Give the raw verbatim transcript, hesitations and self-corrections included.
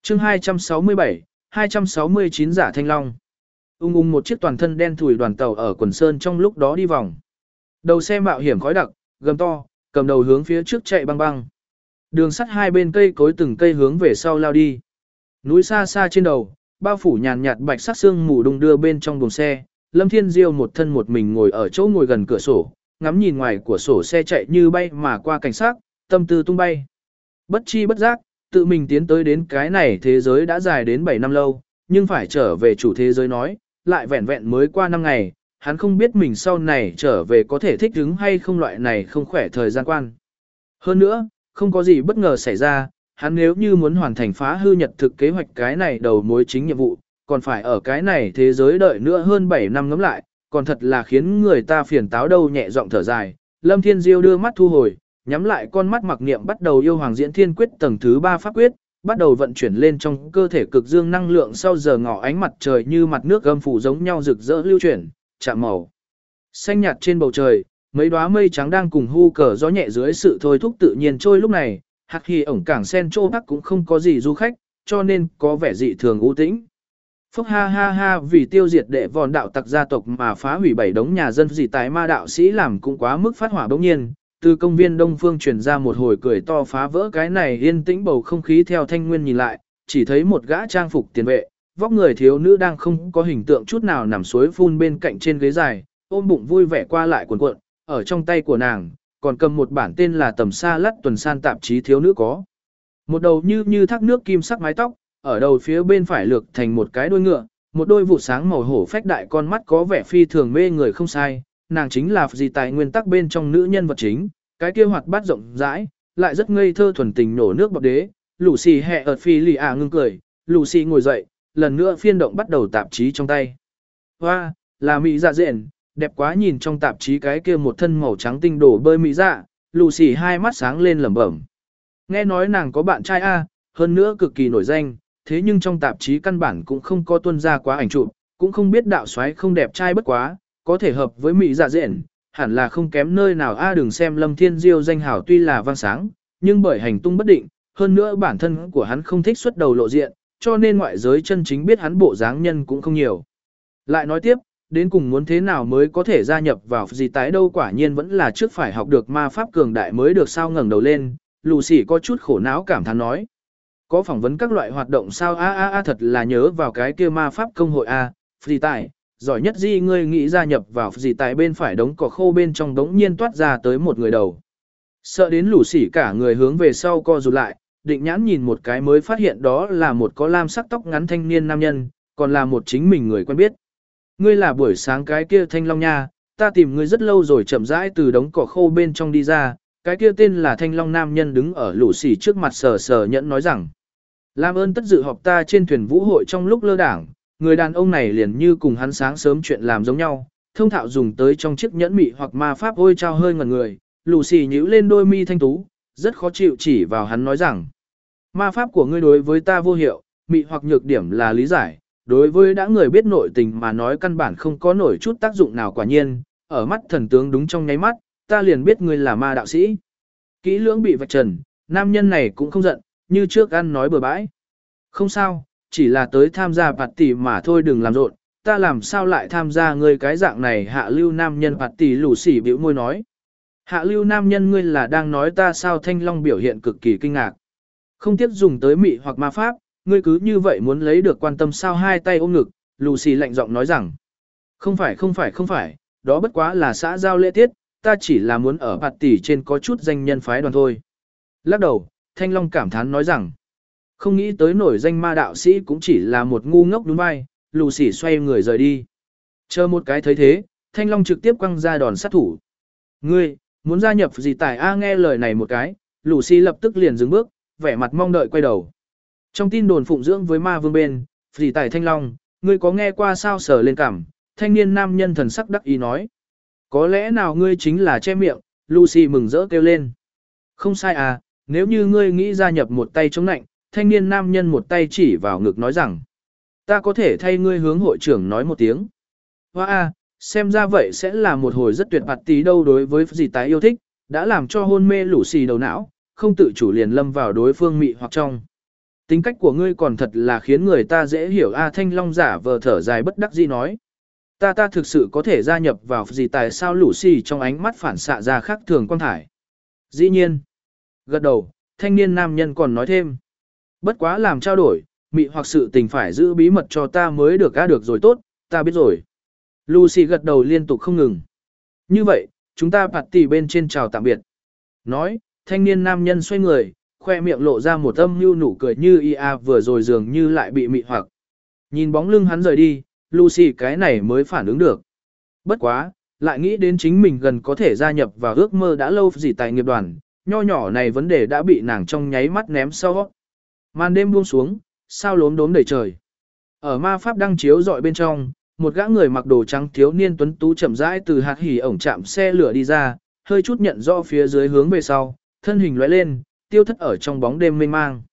chương hai trăm sáu mươi bảy, hai trăm sáu mươi chín giả thanh long. Ung ung một chiếc toàn thân đen thủi đoàn tàu ở quần sơn trong lúc đó đi vòng. Đầu xe mạo hiểm khói đặc, gầm to, cầm đầu hướng phía trước chạy băng băng. Đường sắt hai bên cây cối từng cây hướng về sau lao đi. Núi xa xa trên đầu, bao phủ nhàn nhạt bạch sắc sương mù đung đưa bên trong buồng xe. Lâm Thiên Diêu một thân một mình ngồi ở chỗ ngồi gần cửa sổ, ngắm nhìn ngoài của sổ xe chạy như bay mà qua cảnh sát, tâm tư tung bay. Bất chi bất giác, tự mình tiến tới đến cái này thế giới đã dài đến bảy năm lâu, nhưng phải trở về chủ thế giới nói, lại vẹn vẹn mới qua năm ngày, hắn không biết mình sau này trở về có thể thích ứng hay không, loại này không khỏe thời gian quan. Hơn nữa, không có gì bất ngờ xảy ra, hắn nếu như muốn hoàn thành phá hư nhật thực kế hoạch cái này đầu mối chính nhiệm vụ, còn phải ở cái này thế giới đợi nữa hơn bảy năm ngắm lại, còn thật là khiến người ta phiền táo đâu. Nhẹ giọng thở dài, Lâm Thiên Diêu đưa mắt thu hồi, nhắm lại con mắt mặc niệm bắt đầu yêu Hoàng Diễn Thiên Quyết tầng thứ ba pháp quyết, bắt đầu vận chuyển lên trong cơ thể cực dương năng lượng. Sau giờ ngọ ánh mặt trời như mặt nước gâm phủ giống nhau rực rỡ lưu chuyển, chạm màu xanh nhạt trên bầu trời, mấy đóa mây trắng đang cùng hu cờ gió nhẹ dưới sự thôi thúc tự nhiên trôi. Lúc này, Hạc Hì ổng cảng sen trô bắc cũng không có gì du khách, cho nên có vẻ dị thường u tĩnh. Phúc ha ha ha, vì tiêu diệt đệ vòn đạo tặc gia tộc mà phá hủy bảy đống nhà dân gì tái ma đạo sĩ làm cũng quá mức phát hỏa. Bỗng nhiên, từ công viên Đông Phương truyền ra một hồi cười to phá vỡ cái này yên tĩnh bầu không khí. Theo Thanh Nguyên nhìn lại, chỉ thấy một gã trang phục tiền vệ, vóc người thiếu nữ đang không có hình tượng chút nào nằm suối phun bên cạnh trên ghế dài, ôm bụng vui vẻ qua lại cuộn cuộn, ở trong tay của nàng còn cầm một bản tên là Tầm Sa Lắt Tuần San tạp chí. Thiếu nữ có một đầu như như thác nước kim sắc mái tóc, ở đầu phía bên phải lược thành một cái đuôi ngựa, một đôi vụ sáng màu hổ phách đại con mắt có vẻ phi thường mê người. Không sai, nàng chính là gì tại nguyên tắc bên trong nữ nhân vật chính, cái kia hoạt bát rộng rãi, lại rất ngây thơ thuần tình nổ nước bọt đế. Lucy hẹ ở phi lì à ngưng cười, Lucy ngồi dậy, lần nữa phiên động bắt đầu tạp chí trong tay. Hoa, là mỹ dạ dện, đẹp quá. Nhìn trong tạp chí cái kia một thân màu trắng tinh đổ bơi mỹ dạ, Lucy hai mắt sáng lên lẩm bẩm. Nghe nói nàng có bạn trai a, hơn nữa cực kỳ nổi danh, thế nhưng trong tạp chí căn bản cũng không có tuân ra quá ảnh chụp, cũng không biết đạo soái không đẹp trai bất quá, có thể hợp với mỹ dạ dện, hẳn là không kém nơi nào a. Đừng xem Lâm Thiên Diêu danh hảo tuy là vang sáng, nhưng bởi hành tung bất định, hơn nữa bản thân của hắn không thích xuất đầu lộ diện, cho nên ngoại giới chân chính biết hắn bộ dáng nhân cũng không nhiều. Lại nói tiếp, đến cùng muốn thế nào mới có thể gia nhập vào gì tái đâu, quả nhiên vẫn là trước phải học được ma pháp cường đại mới được. Sao ngẩng đầu lên, Lucy có chút khổ não cảm thán nói. Có phỏng vấn các loại hoạt động sao? A a a, thật là nhớ vào cái kia ma pháp công hội a. Gì tài, giỏi nhất gì ngươi nghĩ gia nhập vào gì tài? Bên phải đống cỏ khô bên trong đống nhiên toát ra tới một người đầu. Sợ đến Lucy cả người hướng về sau co rụt lại, định nhãn nhìn một cái mới phát hiện đó là một có lam sắc tóc ngắn thanh niên nam nhân, còn là một chính mình người quen biết. Ngươi là buổi sáng cái kia Thanh Long nha, ta tìm ngươi rất lâu rồi. Chậm rãi từ đống cỏ khô bên trong đi ra, cái kia tên là Thanh Long nam nhân đứng ở Lucy trước mặt sờ sờ nhẫn nói rằng. Làm ơn tất dự họp ta trên thuyền vũ hội. Trong lúc lơ đảng, người đàn ông này liền như cùng hắn sáng sớm chuyện làm giống nhau, thông thạo dùng tới trong chiếc nhẫn mị hoặc ma pháp. Ôi trao hơi ngẩn người, Lucy nhíu lên đôi mi thanh tú, rất khó chịu chỉ vào hắn nói rằng. Ma pháp của ngươi đối với ta vô hiệu, mị hoặc nhược điểm là lý giải, đối với đã người biết nội tình mà nói căn bản không có nổi chút tác dụng nào. Quả nhiên, ở mắt thần tướng đúng trong nháy mắt, ta liền biết ngươi là ma đạo sĩ. Kỹ lưỡng bị vạch trần, nam nhân này cũng không giận, như trước ăn nói bừa bãi. Không sao, chỉ là tới tham gia party mà thôi, đừng làm rộn, ta làm sao lại tham gia ngươi cái dạng này hạ lưu nam nhân party. Lucy bĩu môi nói. Hạ lưu nam nhân, ngươi là đang nói ta sao? Thanh Long biểu hiện cực kỳ kinh ngạc. Không tiếc dùng tới mị hoặc ma pháp, ngươi cứ như vậy muốn lấy được quan tâm sao? Hai tay ôm ngực, Lucy lạnh giọng nói rằng. Không phải không phải không phải, đó bất quá là xã giao lễ tiết, ta chỉ là muốn ở party trên có chút danh nhân phái đoàn thôi. Lắc đầu, Thanh Long cảm thán nói rằng. Không nghĩ tới nổi danh ma đạo sĩ cũng chỉ là một ngu ngốc đúng vai. Lucy xoay người rời đi. Chờ một cái thấy thế, Thanh Long trực tiếp quăng ra đòn sát thủ. Ngươi, muốn gia nhập gì tài a? Nghe lời này một cái, Lucy lập tức liền dừng bước, vẻ mặt mong đợi quay đầu. Trong tin đồn phụng dưỡng với ma vương bên, gì tài Thanh Long, ngươi có nghe qua sao? Sờ lên cằm, thanh niên nam nhân thần sắc đắc ý nói. Có lẽ nào ngươi chính là che miệng? Lucy mừng rỡ kêu lên. Không sai à, nếu như ngươi nghĩ gia nhập một tay chống nạnh, thanh niên nam nhân một tay chỉ vào ngực nói rằng. Ta có thể thay ngươi hướng hội trưởng nói một tiếng. Hoa a, xem ra vậy sẽ là một hồi rất tuyệt party đâu. Đối với gì tái yêu thích, đã làm cho hôn mê Lucy đầu não, không tự chủ liền lâm vào đối phương mị hoặc trong. Tính cách của ngươi còn thật là khiến người ta dễ hiểu. A Thanh Long giả vờ thở dài bất đắc dĩ nói. Ta ta thực sự có thể gia nhập vào gì tại sao Lucy trong ánh mắt phản xạ ra khác thường quang thải. Dĩ nhiên. Gật đầu, thanh niên nam nhân còn nói thêm. Bất quá làm trao đổi, mị hoặc sự tình phải giữ bí mật cho ta mới được. A được rồi tốt, ta biết rồi. Lucy gật đầu liên tục không ngừng. Như vậy, chúng ta party bên trên chào tạm biệt. Nói, thanh niên nam nhân xoay người, khoe miệng lộ ra một âm mưu nụ cười như ia vừa rồi dường như lại bị mị hoặc. Nhìn bóng lưng hắn rời đi, Lucy cái này mới phản ứng được. Bất quá, lại nghĩ đến chính mình gần có thể gia nhập vào ước mơ đã lâu gì tại nghiệp đoàn, nho nhỏ này vấn đề đã bị nàng trong nháy mắt ném sau. Màn đêm buông xuống, sao lốm đốm đầy trời. Ở ma pháp đang chiếu dọi bên trong, một gã người mặc đồ trắng thiếu niên tuấn tú chậm rãi từ hạt hỉ ổng chạm xe lửa đi ra, hơi chút nhận rõ phía dưới hướng về sau, thân hình lóe lên, tiêu thất ở trong bóng đêm mênh mang.